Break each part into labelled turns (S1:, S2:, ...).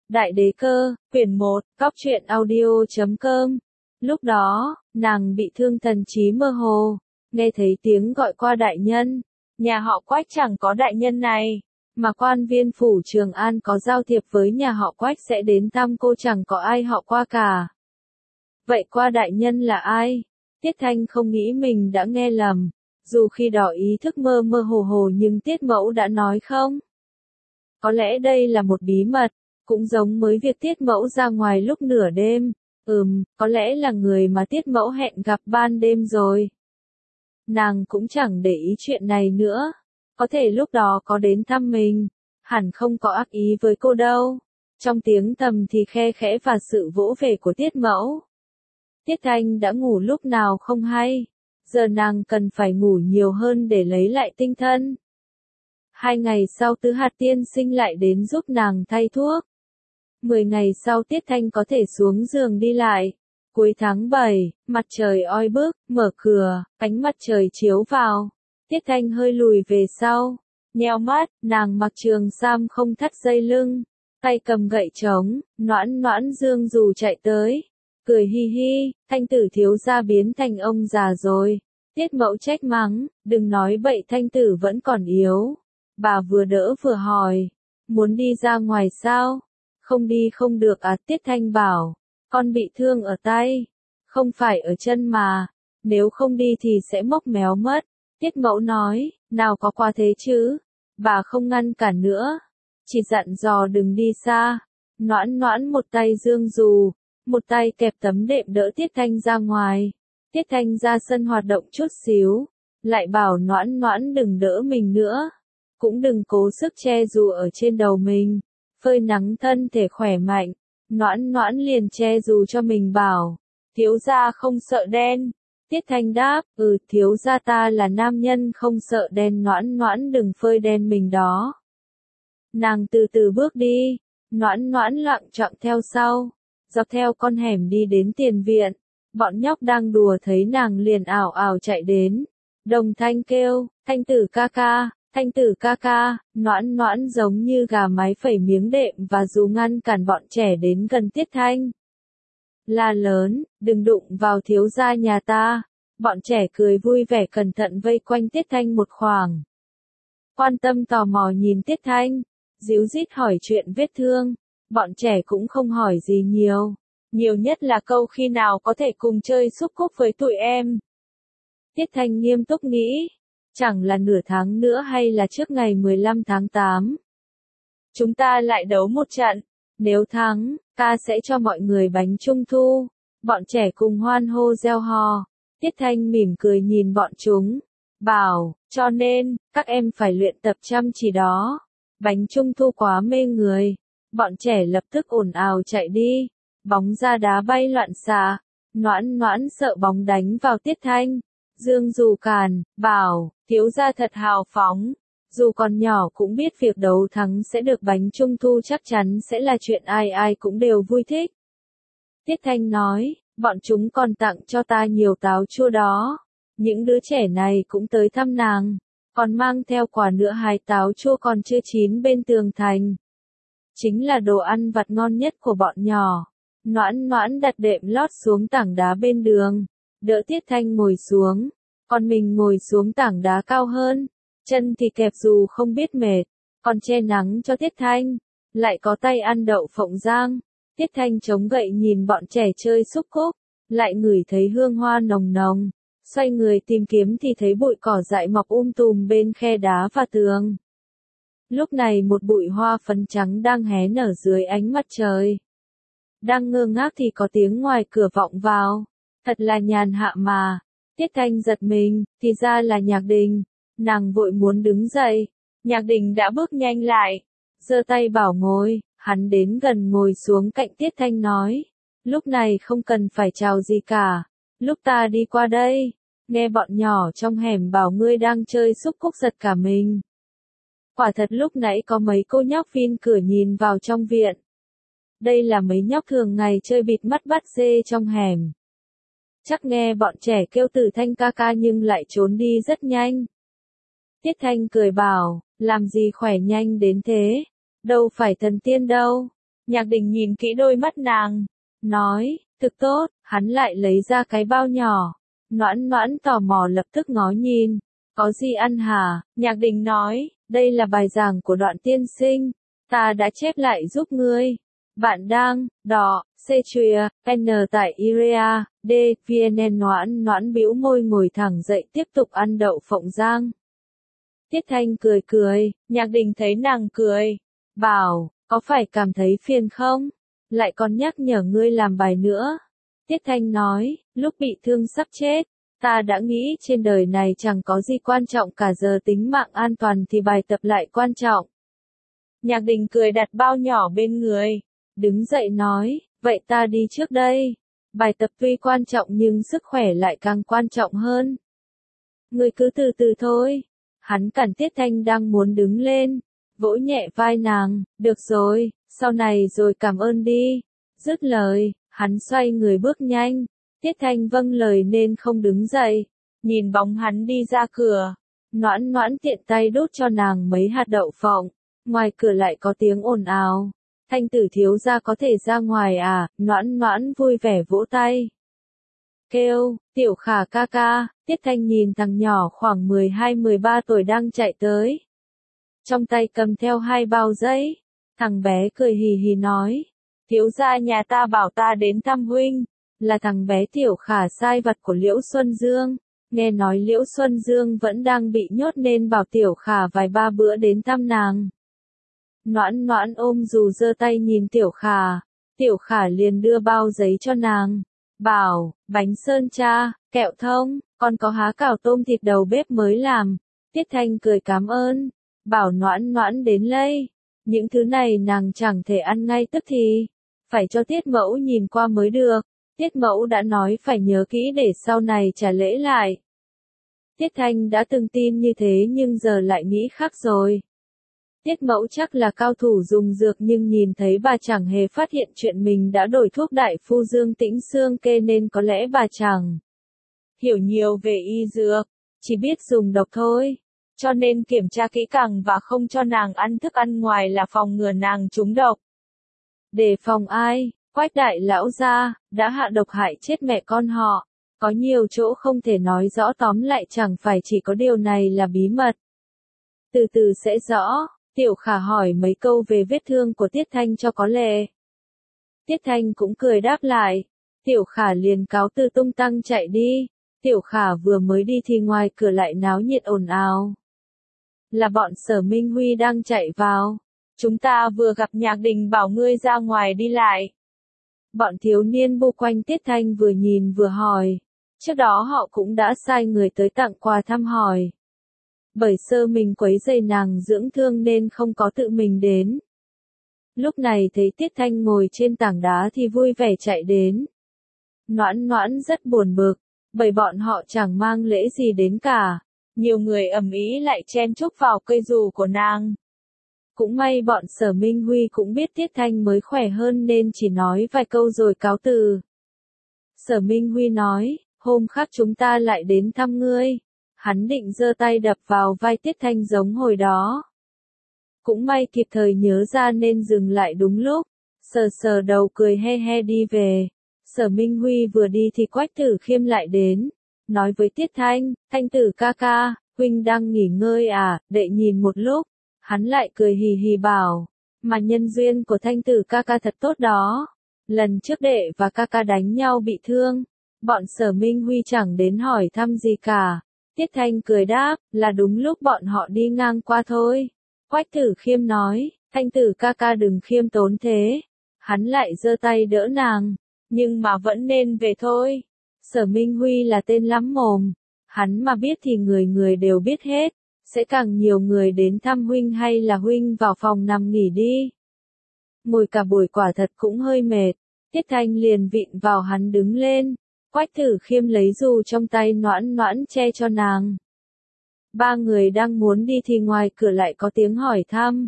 S1: Đại đế cơ, quyển 1, Cóc truyện audio.com. Lúc đó, nàng bị thương thần trí mơ hồ, nghe thấy tiếng gọi qua đại nhân. Nhà họ Quách chẳng có đại nhân này, mà quan viên phủ Trường An có giao thiệp với nhà họ Quách sẽ đến thăm cô, chẳng có ai họ qua cả. Vậy qua đại nhân là ai? Tiết Thanh không nghĩ mình đã nghe lầm, dù khi đó ý thức mơ mơ hồ hồ nhưng Tiết Mẫu đã nói không. Có lẽ đây là một bí mật, cũng giống với việc Tiết Mẫu ra ngoài lúc nửa đêm. Có lẽ là người mà Tiết Mẫu hẹn gặp ban đêm rồi. Nàng cũng chẳng để ý chuyện này nữa. Có thể lúc đó có đến thăm mình, hẳn không có ác ý với cô đâu. Trong tiếng thầm thì khe khẽ và sự vỗ về của Tiết Mẫu. Tiết Thanh đã ngủ lúc nào không hay. Giờ nàng cần phải ngủ nhiều hơn để lấy lại tinh thần. 2 ngày sau Tứ Hạt tiên sinh lại đến giúp nàng thay thuốc. 10 ngày sau Tiết Thanh có thể xuống giường đi lại. Cuối tháng 7, mặt trời oi bức, mở cửa, ánh mặt trời chiếu vào. Tiết Thanh hơi lùi về sau, nheo mắt, nàng mặc trường sam không thắt dây lưng, tay cầm gậy trống, Noãn Noãn Dương dù chạy tới, cười hi hi, Thanh tử thiếu gia biến thành ông già rồi. Tiết Mẫu trách mắng, đừng nói bậy, Thanh tử vẫn còn yếu. Bà vừa đỡ vừa hỏi, muốn đi ra ngoài sao? Không đi không được à? Tiết Thanh bảo, con bị thương ở tay, không phải ở chân mà, nếu không đi thì sẽ mốc méo mất. Tiết Mẫu nói, nào có qua thế chứ, bà không ngăn cản nữa, chỉ dặn dò đừng đi xa. Noãn Noãn một tay dương dù, một tay kẹp tấm đệm đỡ Tiết Thanh ra ngoài. Tiết Thanh ra sân hoạt động chút xíu, lại bảo Noãn Noãn đừng đỡ mình nữa, cũng đừng cố sức che dù ở trên đầu mình, phơi nắng thân thể khỏe mạnh. Noãn Noãn liền che dù cho mình bảo, thiếu gia không sợ đen. Tiết Thanh đáp, thiếu gia ta là nam nhân không sợ đen. Noãn Noãn đừng phơi đen mình đó. Nàng từ từ bước đi, Noãn Noãn lặng chọn theo sau, dọc theo con hẻm đi đến tiền viện. Bọn nhóc đang đùa thấy nàng liền ảo ảo chạy đến, đồng thanh kêu, Thanh tử ca ca. Thanh tử ca ca, Noãn Noãn giống như gà mái phẩy miếng đệm và dù ngăn cản bọn trẻ đến gần Tiết Thanh. La lớn, đừng đụng vào thiếu gia nhà ta. Bọn trẻ cười vui vẻ cẩn thận vây quanh Tiết Thanh một khoảng. Quan tâm tò mò nhìn Tiết Thanh, díu dít hỏi chuyện vết thương. Bọn trẻ cũng không hỏi gì nhiều. Nhiều nhất là câu khi nào có thể cùng chơi xúc cúc với tụi em. Tiết Thanh nghiêm túc nghĩ. Chẳng là nửa tháng nữa hay là trước ngày 15 tháng 8. Chúng ta lại đấu một trận. Nếu thắng, ca sẽ cho mọi người bánh trung thu. Bọn trẻ cùng hoan hô reo hò. Tiết Thanh mỉm cười nhìn bọn chúng. Bảo, cho nên, các em phải luyện tập chăm chỉ đó. Bánh trung thu quá mê người. Bọn trẻ lập tức ồn ào chạy đi. Bóng ra đá bay loạn xạ. Noãn Noãn sợ bóng đánh vào Tiết Thanh. Dương dù càn, bảo, thiếu gia thật hào phóng. Dù còn nhỏ cũng biết việc đấu thắng sẽ được bánh trung thu chắc chắn sẽ là chuyện ai ai cũng đều vui thích. Tiết Thanh nói, bọn chúng còn tặng cho ta nhiều táo chua đó. Những đứa trẻ này cũng tới thăm nàng, còn mang theo quà nữa 2 táo chua còn chưa chín bên tường thành. Chính là đồ ăn vặt ngon nhất của bọn nhỏ. Noãn Noãn đặt đệm lót xuống tảng đá bên đường, đỡ Tiết Thanh ngồi xuống, còn mình ngồi xuống tảng đá cao hơn, chân thì kẹp dù không biết mệt, còn che nắng cho Tiết Thanh, lại có tay ăn đậu phộng rang. Tiết Thanh chống gậy nhìn bọn trẻ chơi xúc cúc, lại ngửi thấy hương hoa nồng nồng, xoay người tìm kiếm thì thấy bụi cỏ dại mọc tùm bên khe đá và tường. Lúc này một bụi hoa phấn trắng đang hé nở dưới ánh mặt trời. Đang ngơ ngác thì có tiếng ngoài cửa vọng vào. Thật là nhàn hạ mà. Tiết Thanh giật mình, thì ra là Nhạc Đình. Nàng vội muốn đứng dậy. Nhạc Đình đã bước nhanh lại, giơ tay bảo ngồi. Hắn đến gần ngồi xuống cạnh Tiết Thanh nói, lúc này không cần phải chào gì cả. Lúc ta đi qua đây, nghe bọn nhỏ trong hẻm bảo ngươi đang chơi xúc cúc giật cả mình. Quả thật lúc nãy có mấy cô nhóc vin cửa nhìn vào trong viện. Đây là mấy nhóc thường ngày chơi bịt mắt bắt dê trong hẻm. Chắc nghe bọn trẻ kêu Tử Thanh ca ca nhưng lại trốn đi rất nhanh. Tiết Thanh cười bảo, làm gì khỏe nhanh đến thế, đâu phải thần tiên đâu. Nhạc Đình nhìn kỹ đôi mắt nàng, nói, thực tốt, hắn lại lấy ra cái bao nhỏ. Noãn Noãn tò mò lập tức ngó nhìn, có gì ăn hả? Nhạc Đình nói, đây là bài giảng của Đoạn tiên sinh, ta đã chép lại giúp ngươi. Bạn đang, đỏ, Cetria, N tại Irea, D, VN. Noãn Noãn bĩu môi ngồi thẳng dậy tiếp tục ăn đậu phộng rang. Tiết Thanh cười cười, Nhạc Đình thấy nàng cười, bảo, có phải cảm thấy phiền không? Lại còn nhắc nhở ngươi làm bài nữa. Tiết Thanh nói, lúc bị thương sắp chết, ta đã nghĩ trên đời này chẳng có gì quan trọng cả, giờ tính mạng an toàn thì bài tập lại quan trọng. Nhạc Đình cười đặt bao nhỏ bên người, đứng dậy nói, vậy ta đi trước đây. Bài tập tuy quan trọng nhưng sức khỏe lại càng quan trọng hơn. Ngươi cứ từ từ thôi. Hắn cản Tiết Thanh đang muốn đứng lên, vỗ nhẹ vai nàng, được rồi, sau này rồi cảm ơn đi. Dứt lời, hắn xoay người bước nhanh, Tiết Thanh vâng lời nên không đứng dậy, nhìn bóng hắn đi ra cửa. Noãn Noãn tiện tay đút cho nàng mấy hạt đậu phộng, ngoài cửa lại có tiếng ồn ào. Thanh tử thiếu gia có thể ra ngoài à? Noãn Noãn vui vẻ vỗ tay. Kêu, Tiểu Khả ca ca. Tiết Thanh nhìn thằng nhỏ khoảng 12-13 tuổi đang chạy tới. Trong tay cầm theo 2 bao giấy. Thằng bé cười hì hì nói, thiếu gia nhà ta bảo ta đến thăm huynh. Là thằng bé Tiểu Khả sai vặt của Liễu Xuân Dương. Nghe nói Liễu Xuân Dương vẫn đang bị nhốt nên bảo Tiểu Khả vài ba bữa đến thăm nàng. Noãn Noãn ôm dù giơ tay nhìn Tiểu Khả. Tiểu Khả liền đưa bao giấy cho nàng. Bảo, bánh sơn cha, kẹo thông, còn có há cảo tôm thịt đầu bếp mới làm. Tiết Thanh cười cảm ơn. Bảo Noãn Noãn đến lấy. Những thứ này nàng chẳng thể ăn ngay tức thì. Phải cho Tiết Mẫu nhìn qua mới được. Tiết Mẫu đã nói phải nhớ kỹ để sau này trả lễ lại. Tiết Thanh đã từng tin như thế nhưng giờ lại nghĩ khác rồi. Tiết Mẫu chắc là cao thủ dùng dược nhưng nhìn thấy bà chẳng hề phát hiện chuyện mình đã đổi thuốc đại phu Dương Tĩnh Xương kê nên có lẽ bà chẳng hiểu nhiều về y dược, chỉ biết dùng độc thôi. Cho nên kiểm tra kỹ càng và không cho nàng ăn thức ăn ngoài là phòng ngừa nàng trúng độc. Đề phòng ai? Quách đại lão gia đã hạ độc hại chết mẹ con họ. Có nhiều chỗ không thể nói rõ, tóm lại chẳng phải chỉ có điều này là bí mật. Từ từ sẽ rõ. Tiểu Khả hỏi mấy câu về vết thương của Tiết Thanh cho có lệ. Tiết Thanh cũng cười đáp lại. Tiểu Khả liền cáo từ tung tăng chạy đi. Tiểu Khả vừa mới đi thì ngoài cửa lại náo nhiệt ồn ào. Là bọn Sở Minh Huy đang chạy vào. Chúng ta vừa gặp Nhạc Đình bảo ngươi ra ngoài đi lại. Bọn thiếu niên bu quanh Tiết Thanh vừa nhìn vừa hỏi. Trước đó họ cũng đã sai người tới tặng quà thăm hỏi. Bởi sợ mình quấy rầy nàng dưỡng thương nên không có tự mình đến. Lúc này thấy Tiết Thanh ngồi trên tảng đá thì vui vẻ chạy đến. Noãn Noãn rất buồn bực, bởi bọn họ chẳng mang lễ gì đến cả. Nhiều người ầm ĩ lại chen chúc vào cây dù của nàng. Cũng may bọn Sở Minh Huy cũng biết Tiết Thanh mới khỏe hơn nên chỉ nói vài câu rồi cáo từ. Sở Minh Huy nói, hôm khác chúng ta lại đến thăm ngươi. Hắn định giơ tay đập vào vai Tiết Thanh giống hồi đó. Cũng may kịp thời nhớ ra nên dừng lại đúng lúc. Sờ sờ đầu cười he he đi về. Sở Minh Huy vừa đi thì Quách Tử Khiêm lại đến. Nói với Tiết Thanh, Thanh tử ca ca, huynh đang nghỉ ngơi à, đệ nhìn một lúc. Hắn lại cười hì hì bảo, mà nhân duyên của Thanh tử ca ca thật tốt đó. Lần trước đệ và ca ca đánh nhau bị thương. Bọn Sở Minh Huy chẳng đến hỏi thăm gì cả. Tiết Thanh cười đáp, là đúng lúc bọn họ đi ngang qua thôi. Quách Tử Khiêm nói, Thanh tử ca ca đừng khiêm tốn thế. Hắn lại giơ tay đỡ nàng, nhưng mà vẫn nên về thôi. Sở Minh Huy là tên lắm mồm. Hắn mà biết thì người người đều biết hết. Sẽ càng nhiều người đến thăm huynh hay là huynh vào phòng nằm nghỉ đi. Ngồi cả buổi quả thật cũng hơi mệt. Tiết Thanh liền vịn vào hắn đứng lên. Quách Tử Khiêm lấy dù trong tay Noãn Noãn che cho nàng. Ba người đang muốn đi thì ngoài cửa lại có tiếng hỏi thăm.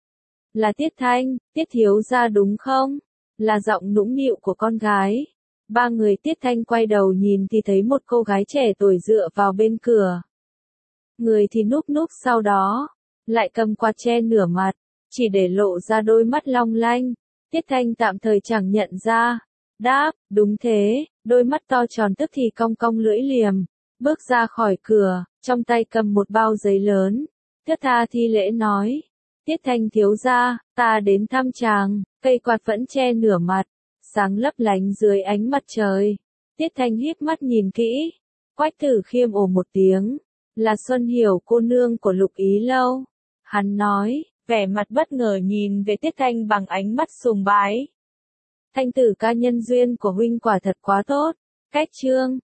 S1: Là Tiết Thanh, Tiết thiếu gia đúng không? Là giọng nũng nịu của con gái. Ba người Tiết Thanh quay đầu nhìn thì thấy một cô gái trẻ tuổi dựa vào bên cửa. Người thì núp núp sau đó, lại cầm quạt che nửa mặt, chỉ để lộ ra đôi mắt long lanh. Tiết Thanh tạm thời chẳng nhận ra. Đáp, đúng thế, đôi mắt to tròn tức thì cong cong lưỡi liềm. Bước ra khỏi cửa, trong tay cầm một bao giấy lớn. Thướt tha thi lễ nói. Tiết Thanh thiếu gia, ta đến thăm chàng, cây quạt vẫn che nửa mặt, sáng lấp lánh dưới ánh mặt trời. Tiết Thanh híp mắt nhìn kỹ. Quách Tử Khiêm ồ một tiếng, là Xuân Hiểu cô nương của Lục Ý Lâu. Hắn nói, vẻ mặt bất ngờ nhìn về Tiết Thanh bằng ánh mắt sùng bái. Thanh tử ca nhân duyên của huynh quả thật quá tốt. Cách chương